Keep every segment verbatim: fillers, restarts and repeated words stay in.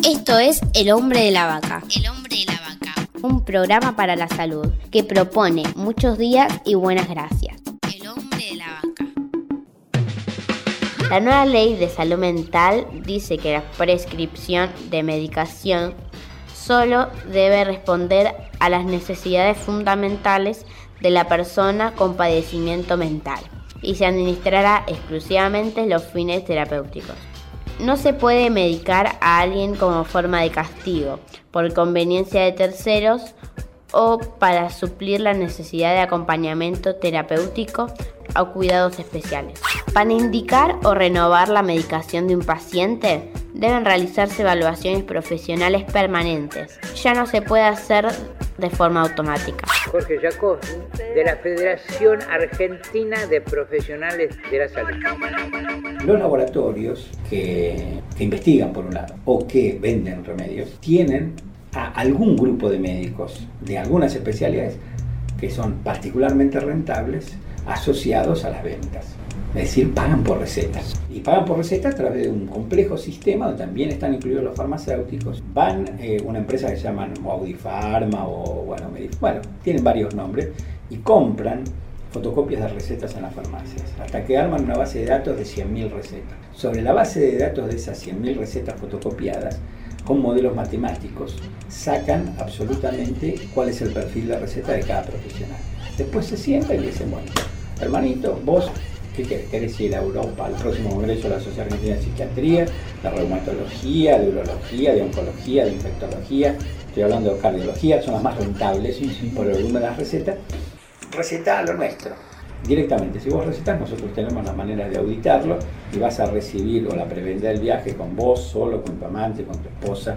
Esto es El Hombre de la Vaca. El Hombre de la Vaca. Un programa para la salud que propone muchos días y buenas gracias. El Hombre de la Vaca. La nueva ley de salud mental dice que la prescripción de medicación solo debe responder a las necesidades fundamentales de la persona con padecimiento mental y se administrará exclusivamente los fines terapéuticos. No se puede medicar a alguien como forma de castigo, por conveniencia de terceros o para suplir la necesidad de acompañamiento terapéutico o cuidados especiales. Para indicar o renovar la medicación de un paciente, deben realizarse evaluaciones profesionales permanentes. Ya no se puede hacer de forma automática. Jorge Jacob, de la Federación Argentina de Profesionales de la Salud. Los laboratorios que, que investigan, por un lado, o que venden remedios, tienen a algún grupo de médicos de algunas especialidades que son particularmente rentables asociados a las ventas. Es decir, pagan por recetas. Y pagan por recetas a través de un complejo sistema donde también están incluidos los farmacéuticos. Van eh, una empresa que se llaman Audifarma o, bueno, Medif- bueno, tienen varios nombres, y compran fotocopias de recetas en las farmacias, hasta que arman una base de datos de cien mil recetas. Sobre la base de datos de esas cien mil recetas fotocopiadas, con modelos matemáticos, sacan absolutamente cuál es el perfil de receta de cada profesional. Después se sientan y le dicen, bueno, hermanito, vos, ¿qué querés? ¿Querés ir a Europa al próximo congreso de la Sociedad Argentina de Psiquiatría, de reumatología, de urología, de oncología, de infectología? Estoy hablando de cardiología, son las más rentables sí, sí. por el volumen de las recetas. Recetá lo nuestro. Directamente, si vos recetas, nosotros tenemos las maneras de auditarlo y vas a recibir o la preventa del viaje con vos, solo, con tu amante, con tu esposa,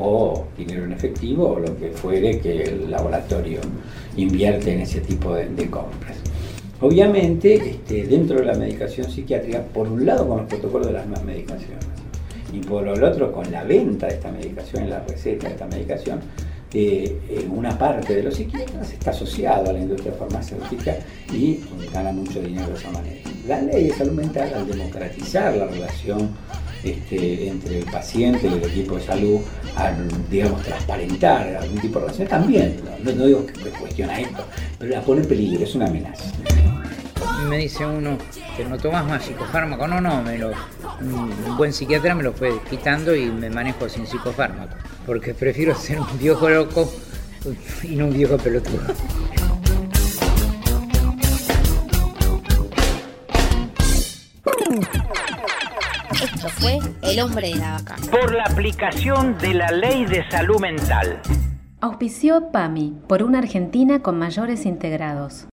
o dinero en efectivo, o lo que fuere que el laboratorio invierte en ese tipo de, de compras. Obviamente, este, dentro de la medicación psiquiátrica, por un lado con los protocolos de las nuevas medicaciones, y por el otro con la venta de esta medicación, la receta de esta medicación, Eh, eh, una parte de los psiquiatras está asociado a la industria farmacéutica y gana mucho dinero de esa manera. La ley de salud mental, al democratizar la relación este, entre el paciente y el equipo de salud, al, digamos, transparentar algún tipo de relación, también, no, no digo que cuestiona esto, pero la pone en peligro, es una amenaza. Me dice uno que no tomas más psicofármaco. No, no, me lo, un buen psiquiatra me lo fue quitando y me manejo sin psicofármaco. Porque prefiero ser un viejo loco y no un viejo pelotudo. Esto fue El Hombre de la Vaca. Por la aplicación de la Ley de Salud Mental. Auspició PAMI, por una Argentina con mayores integrados.